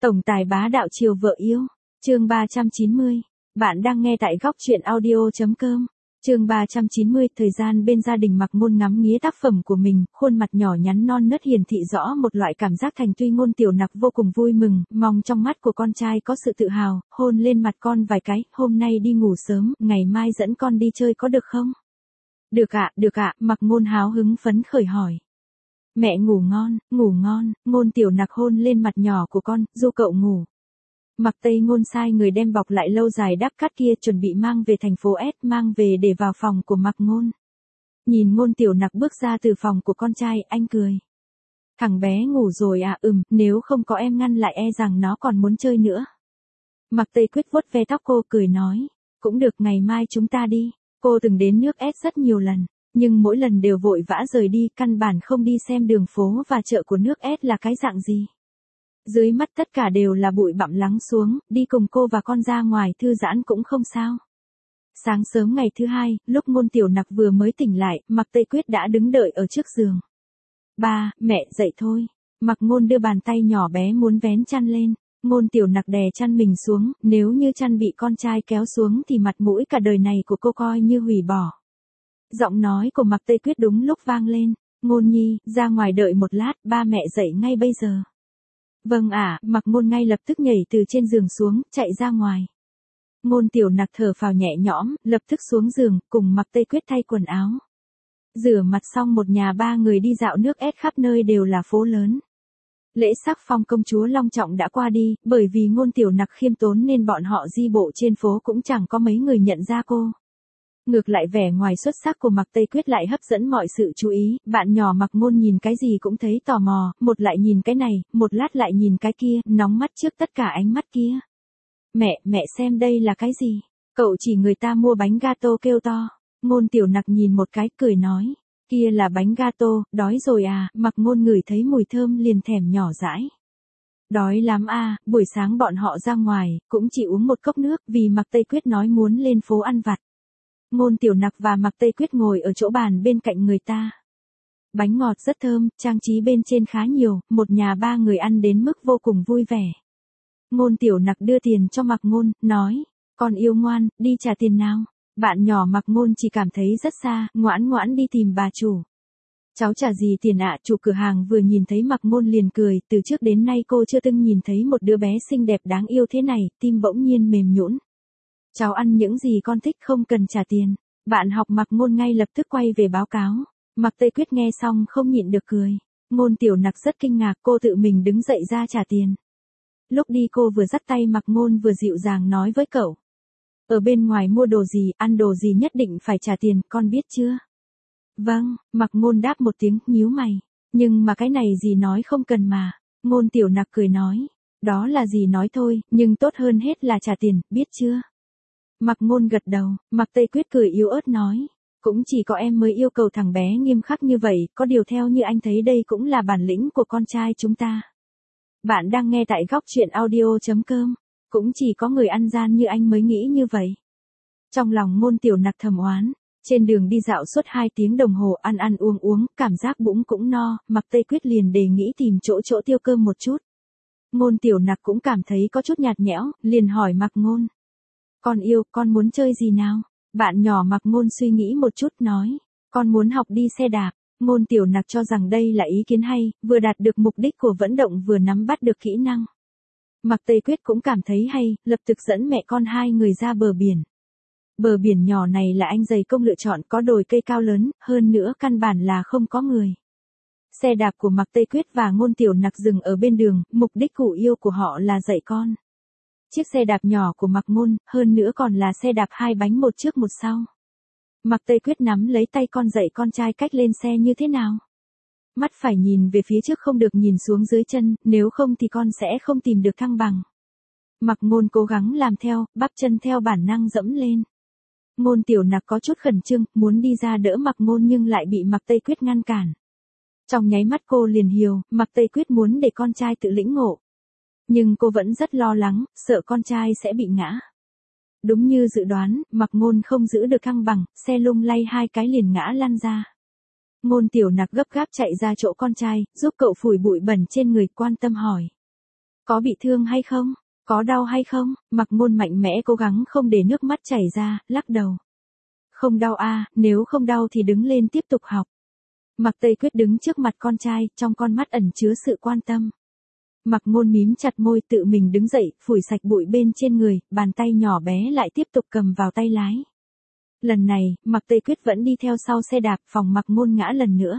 Tổng tài bá đạo chiều vợ yêu. Chương 390. Bạn đang nghe tại góc truyện audio.com. Chương 390. Thời gian bên gia đình Mạc Ngôn ngắm nghía tác phẩm của mình, khuôn mặt nhỏ nhắn non nớt hiển thị rõ một loại cảm giác thành tuy Ngôn Tiểu Nặc vô cùng vui mừng, mong trong mắt của con trai có sự tự hào, hôn lên mặt con vài cái, hôm nay đi ngủ sớm, ngày mai dẫn con đi chơi có được không? Được ạ, Mạc Ngôn háo hứng phấn khởi hỏi. Mẹ ngủ ngon, Ngôn Tiểu Nặc hôn lên mặt nhỏ của con, du cậu ngủ. Mạc Tây Ngôn sai người đem bọc lại lâu dài đắp cát kia chuẩn bị mang về thành phố S, mang về để vào phòng của Mạc Ngôn. Nhìn Ngôn Tiểu Nặc bước ra từ phòng của con trai, anh cười. Thằng bé ngủ rồi à? Nếu không có em ngăn lại e rằng nó còn muốn chơi nữa. Mạc Tây Quyết vuốt ve tóc cô cười nói, cũng được, ngày mai chúng ta đi. Cô từng đến nước S rất nhiều lần, nhưng mỗi lần đều vội vã rời đi, căn bản không đi xem đường phố và chợ của nước S là cái dạng gì. Dưới mắt tất cả đều là bụi bặm lắng xuống, đi cùng cô và con ra ngoài thư giãn cũng không sao. Sáng sớm ngày thứ hai, lúc Ngôn Tiểu Nặc vừa mới tỉnh lại, Mạc Tây Quyết đã đứng đợi ở trước giường. Ba, mẹ, dậy thôi. Mạc Ngôn đưa bàn tay nhỏ bé muốn vén chăn lên. Ngôn Tiểu Nặc đè chăn mình xuống, nếu như chăn bị con trai kéo xuống thì mặt mũi cả đời này của cô coi như hủy bỏ. Giọng nói của Mạc Tây Quyết đúng lúc vang lên. Ngôn nhi, ra ngoài đợi một lát, ba mẹ dậy ngay bây giờ. Vâng ạ, Mạc Ngôn ngay lập tức nhảy từ trên giường xuống, chạy ra ngoài. Ngôn Tiểu Nặc thở phào nhẹ nhõm, lập tức xuống giường, cùng Mạc Tây Quyết thay quần áo. Rửa mặt xong một nhà ba người đi dạo nước S, khắp nơi đều là phố lớn. Lễ sắc phong công chúa long trọng đã qua đi, bởi vì Ngôn Tiểu Nặc khiêm tốn nên bọn họ di bộ trên phố cũng chẳng có mấy người nhận ra cô. Ngược lại vẻ ngoài xuất sắc của Mạc Tây Quyết lại hấp dẫn mọi sự chú ý, bạn nhỏ Mạc Ngôn nhìn cái gì cũng thấy tò mò, một lại nhìn cái này, một lát lại nhìn cái kia, nóng mắt trước tất cả ánh mắt kia. Mẹ xem đây là cái gì? Cậu chỉ người ta mua bánh gato kêu to. Ngôn Tiểu Nặc nhìn một cái, cười nói, kia là bánh gato, đói rồi à? Mạc Ngôn ngửi thấy mùi thơm liền thèm nhỏ dãi. Đói lắm à? Buổi sáng bọn họ ra ngoài, cũng chỉ uống một cốc nước vì Mạc Tây Quyết nói muốn lên phố ăn vặt. Ngôn Tiểu Nặc và Mạc Tây Quyết ngồi ở chỗ bàn bên cạnh người ta. Bánh ngọt rất thơm, trang trí bên trên khá nhiều, một nhà ba người ăn đến mức vô cùng vui vẻ. Ngôn Tiểu Nặc đưa tiền cho Mạc Ngôn, nói, con yêu ngoan, đi trả tiền nào. Bạn nhỏ Mạc Ngôn chỉ cảm thấy rất xa, ngoãn đi tìm bà chủ. Cháu trả gì tiền ạ? Chủ cửa hàng vừa nhìn thấy Mạc Ngôn liền cười, từ trước đến nay cô chưa từng nhìn thấy một đứa bé xinh đẹp đáng yêu thế này, tim bỗng nhiên mềm nhũn. Cháu ăn những gì con thích, không cần trả tiền. Bạn học Mạc Ngôn ngay lập tức quay về báo cáo. Mạc Tây Quyết nghe xong không nhịn được cười. Ngôn Tiểu Nặc rất kinh ngạc, cô tự mình đứng dậy ra trả tiền. Lúc đi cô vừa dắt tay Mạc Ngôn vừa dịu dàng nói với cậu. Ở bên ngoài mua đồ gì, ăn đồ gì nhất định phải trả tiền, con biết chưa? Vâng, Mạc Ngôn đáp một tiếng, nhíu mày. Nhưng mà cái này gì nói không cần mà. Ngôn Tiểu Nặc cười nói. Đó là gì nói thôi, nhưng tốt hơn hết là trả tiền, biết chưa? Mạc Ngôn gật đầu, Mạc Tây Quyết cười yếu ớt nói. Cũng chỉ có em mới yêu cầu thằng bé nghiêm khắc như vậy, có điều theo như anh thấy đây cũng là bản lĩnh của con trai chúng ta. Bạn đang nghe tại góc truyện audio.com. Cũng chỉ có người ăn gian như anh mới nghĩ như vậy. Trong lòng Ngôn Tiểu Nặc thầm oán. Trên đường đi dạo suốt 2 tiếng đồng hồ ăn uống, cảm giác bụng cũng no, Mạc Tây Quyết liền đề nghị tìm chỗ tiêu cơm một chút. Ngôn Tiểu Nặc cũng cảm thấy có chút nhạt nhẽo, liền hỏi Mạc Ngôn. Con yêu, con muốn chơi gì nào? Bạn nhỏ Mạc Ngôn suy nghĩ một chút nói. Con muốn học đi xe đạp. Ngôn Tiểu Nặc cho rằng đây là ý kiến hay, vừa đạt được mục đích của vận động vừa nắm bắt được kỹ năng. Mạc Tây Quyết cũng cảm thấy hay, lập tức dẫn mẹ con hai người ra bờ biển. Bờ biển nhỏ này là anh dày công lựa chọn, có đồi cây cao lớn, hơn nữa căn bản là không có người. Xe đạp của Mạc Tây Quyết và Ngôn Tiểu Nặc dừng ở bên đường, mục đích chủ yêu của họ là dạy con. Chiếc xe đạp nhỏ của Mạc Ngôn, hơn nữa còn là xe đạp 2 bánh một trước một sau. Mạc Tây Quyết nắm lấy tay con dạy con trai cách lên xe như thế nào. Mắt phải nhìn về phía trước không được nhìn xuống dưới chân, nếu không thì con sẽ không tìm được thăng bằng. Mạc Ngôn cố gắng làm theo, bắp chân theo bản năng dẫm lên. Ngôn Tiểu Nặc có chút khẩn trương, muốn đi ra đỡ Mạc Ngôn nhưng lại bị Mạc Tây Quyết ngăn cản. Trong nháy mắt cô liền hiểu, Mạc Tây Quyết muốn để con trai tự lĩnh ngộ. Nhưng cô vẫn rất lo lắng, sợ con trai sẽ bị ngã. Đúng như dự đoán, Mạc Ngôn không giữ được thăng bằng, xe lung lay 2 cái liền ngã lăn ra. Ngôn Tiểu Nặc gấp gáp chạy ra chỗ con trai, giúp cậu phủi bụi bẩn trên người, quan tâm hỏi. Có bị thương hay không? Có đau hay không? Mạc Ngôn mạnh mẽ cố gắng không để nước mắt chảy ra, lắc đầu. Không đau à, nếu không đau thì đứng lên tiếp tục học. Mạc Tây Quyết đứng trước mặt con trai, trong con mắt ẩn chứa sự quan tâm. Mạc Ngôn mím chặt môi tự mình đứng dậy, phủi sạch bụi bên trên người, bàn tay nhỏ bé lại tiếp tục cầm vào tay lái. Lần này, Mạc Tây Quyết vẫn đi theo sau xe đạp, phòng Mạc Ngôn ngã lần nữa.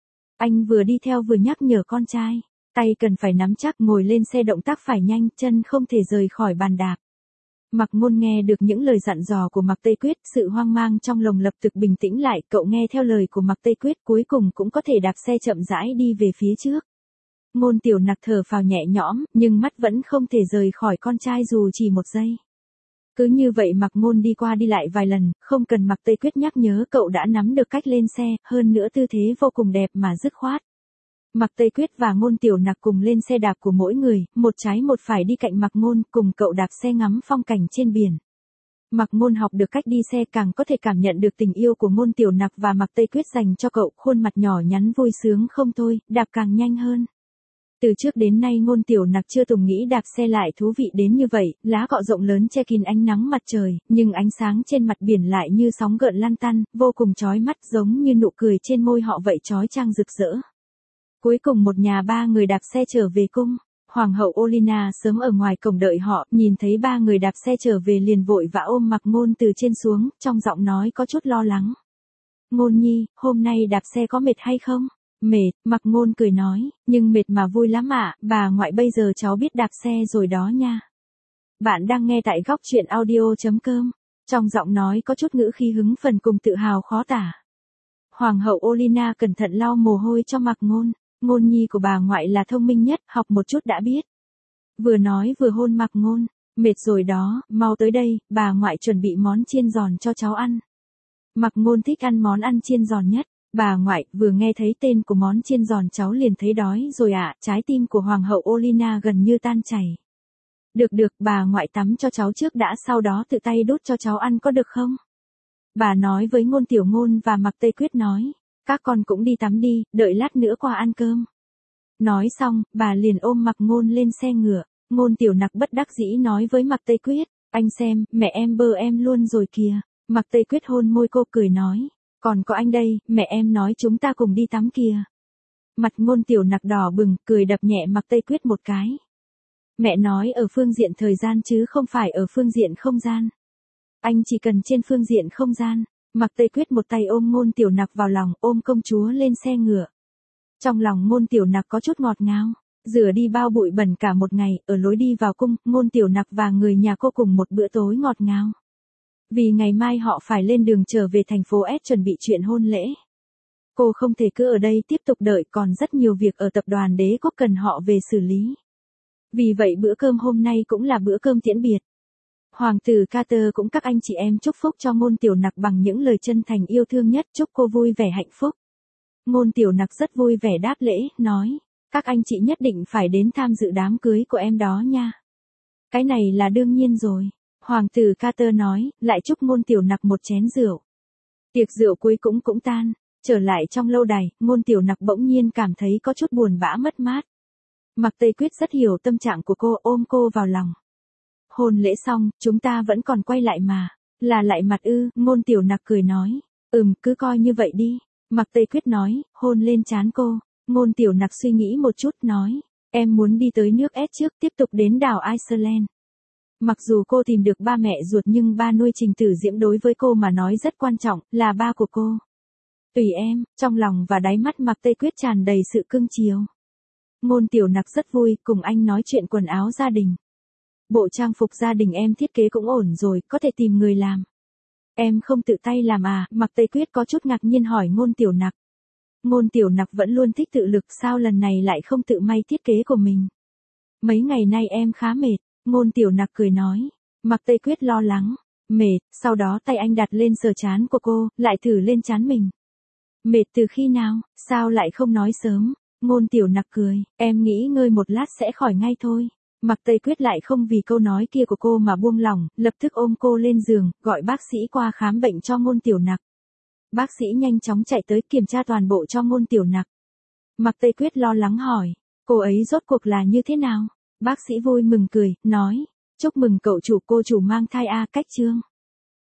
Anh vừa đi theo vừa nhắc nhở con trai, tay cần phải nắm chắc, ngồi lên xe động tác phải nhanh, chân không thể rời khỏi bàn đạp. Mạc Ngôn nghe được những lời dặn dò của Mạc Tây Quyết, sự hoang mang trong lòng lập tức bình tĩnh lại, cậu nghe theo lời của Mạc Tây Quyết, cuối cùng cũng có thể đạp xe chậm rãi đi về phía trước. Ngôn Tiểu Nặc thở phào nhẹ nhõm, nhưng mắt vẫn không thể rời khỏi con trai dù chỉ một giây. Cứ như vậy Mạc Ngôn đi qua đi lại vài lần, không cần Mạc Tây Quyết nhắc nhớ cậu đã nắm được cách lên xe, hơn nữa tư thế vô cùng đẹp mà dứt khoát. Mạc Tây Quyết và Ngôn Tiểu Nặc cùng lên xe đạp của mỗi người, một trái một phải đi cạnh Mạc Ngôn, cùng cậu đạp xe ngắm phong cảnh trên biển. Mạc Ngôn học được cách đi xe, càng có thể cảm nhận được tình yêu của Ngôn Tiểu Nặc và Mạc Tây Quyết dành cho cậu, khuôn mặt nhỏ nhắn vui sướng không thôi, đạp càng nhanh hơn. Từ trước đến nay Ngôn Tiểu Nặc chưa từng nghĩ đạp xe lại thú vị đến như vậy, lá cọ rộng lớn che kín ánh nắng mặt trời, nhưng ánh sáng trên mặt biển lại như sóng gợn lăn tăn, vô cùng chói mắt, giống như nụ cười trên môi họ vậy, chói chang rực rỡ. Cuối cùng một nhà ba người đạp xe trở về cung. Hoàng hậu Olina sớm ở ngoài cổng đợi họ, nhìn thấy ba người đạp xe trở về liền vội vã ôm Mạc Ngôn từ trên xuống, trong giọng nói có chút lo lắng. Ngôn nhi, hôm nay đạp xe có mệt hay không? Mệt, Mạc Ngôn cười nói, nhưng mệt mà vui lắm ạ, bà ngoại bây giờ cháu biết đạp xe rồi đó nha. Bạn đang nghe tại Góc Chuyện Audio.com. Trong giọng nói có chút ngữ khí hứng phần cùng tự hào khó tả. Hoàng hậu Olina cẩn thận lau mồ hôi cho Mạc Ngôn. Ngôn nhi của bà ngoại là thông minh nhất, học một chút đã biết. Vừa nói vừa hôn Mạc Ngôn, mệt rồi đó, mau tới đây, bà ngoại chuẩn bị món chiên giòn cho cháu ăn. Mạc Ngôn thích ăn món ăn chiên giòn nhất. Bà ngoại, vừa nghe thấy tên của món chiên giòn cháu liền thấy đói rồi ạ, trái tim của Hoàng hậu Olina gần như tan chảy. Được, bà ngoại tắm cho cháu trước đã, sau đó tự tay đút cho cháu ăn có được không? Bà nói với Ngôn Tiểu Ngôn và Mạc Tây Quyết nói, các con cũng đi tắm đi, đợi lát nữa qua ăn cơm. Nói xong, bà liền ôm Mạc Ngôn lên xe ngựa. Ngôn Tiểu Nặc bất đắc dĩ nói với Mạc Tây Quyết, anh xem, mẹ em bơ em luôn rồi kìa. Mạc Tây Quyết hôn môi cô cười nói, còn có anh đây, mẹ em nói chúng ta cùng đi tắm kìa. Mặt Ngôn Tiểu Nặc đỏ bừng, cười đập nhẹ Mạc Tây Quyết một cái. Mẹ nói ở phương diện thời gian chứ không phải ở phương diện không gian. Anh chỉ cần trên phương diện không gian. Mạc Tây Quyết một tay ôm Ngôn Tiểu Nặc vào lòng, ôm công chúa lên xe ngựa. Trong lòng Ngôn Tiểu Nặc có chút ngọt ngào, rửa đi bao bụi bẩn cả một ngày, ở lối đi vào cung, Ngôn Tiểu Nặc và người nhà cô cùng một bữa tối ngọt ngào. Vì ngày mai họ phải lên đường trở về thành phố S chuẩn bị chuyện hôn lễ. Cô không thể cứ ở đây tiếp tục đợi, còn rất nhiều việc ở tập đoàn Đế Quốc cần họ về xử lý. Vì vậy bữa cơm hôm nay cũng là bữa cơm tiễn biệt. Hoàng tử Carter cũng các anh chị em chúc phúc cho Ngôn Tiểu Nặc bằng những lời chân thành yêu thương nhất, chúc cô vui vẻ hạnh phúc. Ngôn Tiểu Nặc rất vui vẻ đáp lễ, nói, các anh chị nhất định phải đến tham dự đám cưới của em đó nha. Cái này là đương nhiên rồi. Hoàng tử Carter nói, lại chúc Ngôn Tiểu Nặc một chén rượu. Tiệc rượu cuối cũng tan, trở lại trong lâu đài, Ngôn Tiểu Nặc bỗng nhiên cảm thấy có chút buồn bã mất mát. Mạc Tây Quyết rất hiểu tâm trạng của cô, ôm cô vào lòng. Hôn lễ xong, chúng ta vẫn còn quay lại mà. Là lại mặt ư? Ngôn Tiểu Nặc cười nói. Cứ coi như vậy đi. Mạc Tây Quyết nói, hôn lên trán cô. Ngôn Tiểu Nặc suy nghĩ một chút, nói. Em muốn đi tới nước S trước, tiếp tục đến đảo Iceland. Mặc dù cô tìm được ba mẹ ruột nhưng ba nuôi Trình Tử Diễm đối với cô mà nói rất quan trọng, là ba của cô. Tùy em, trong lòng và đáy mắt Mạc Tây Quyết tràn đầy sự cưng chiều. Ngôn Tiểu Nặc rất vui, cùng anh nói chuyện quần áo gia đình. Bộ trang phục gia đình em thiết kế cũng ổn rồi, có thể tìm người làm. Em không tự tay làm à? Mạc Tây Quyết có chút ngạc nhiên hỏi Ngôn Tiểu Nặc. Ngôn Tiểu Nặc vẫn luôn thích tự lực, sao lần này lại không tự may thiết kế của mình? Mấy ngày nay em khá mệt. Ngôn Tiểu Nặc cười nói. Mạc Tây Quyết lo lắng. Mệt, sau đó tay anh đặt lên sờ trán của cô, lại thử lên trán mình. Mệt từ khi nào, sao lại không nói sớm? Ngôn Tiểu Nặc cười, em nghĩ ngơi một lát sẽ khỏi ngay thôi. Mạc Tây Quyết lại không vì câu nói kia của cô mà buông lỏng, lập tức ôm cô lên giường, gọi bác sĩ qua khám bệnh cho Ngôn Tiểu Nặc. Bác sĩ nhanh chóng chạy tới kiểm tra toàn bộ cho Ngôn Tiểu Nặc. Mạc Tây Quyết lo lắng hỏi, cô ấy rốt cuộc là như thế nào? Bác sĩ vui mừng cười, nói, chúc mừng cậu chủ cô chủ mang thai a, cách chương.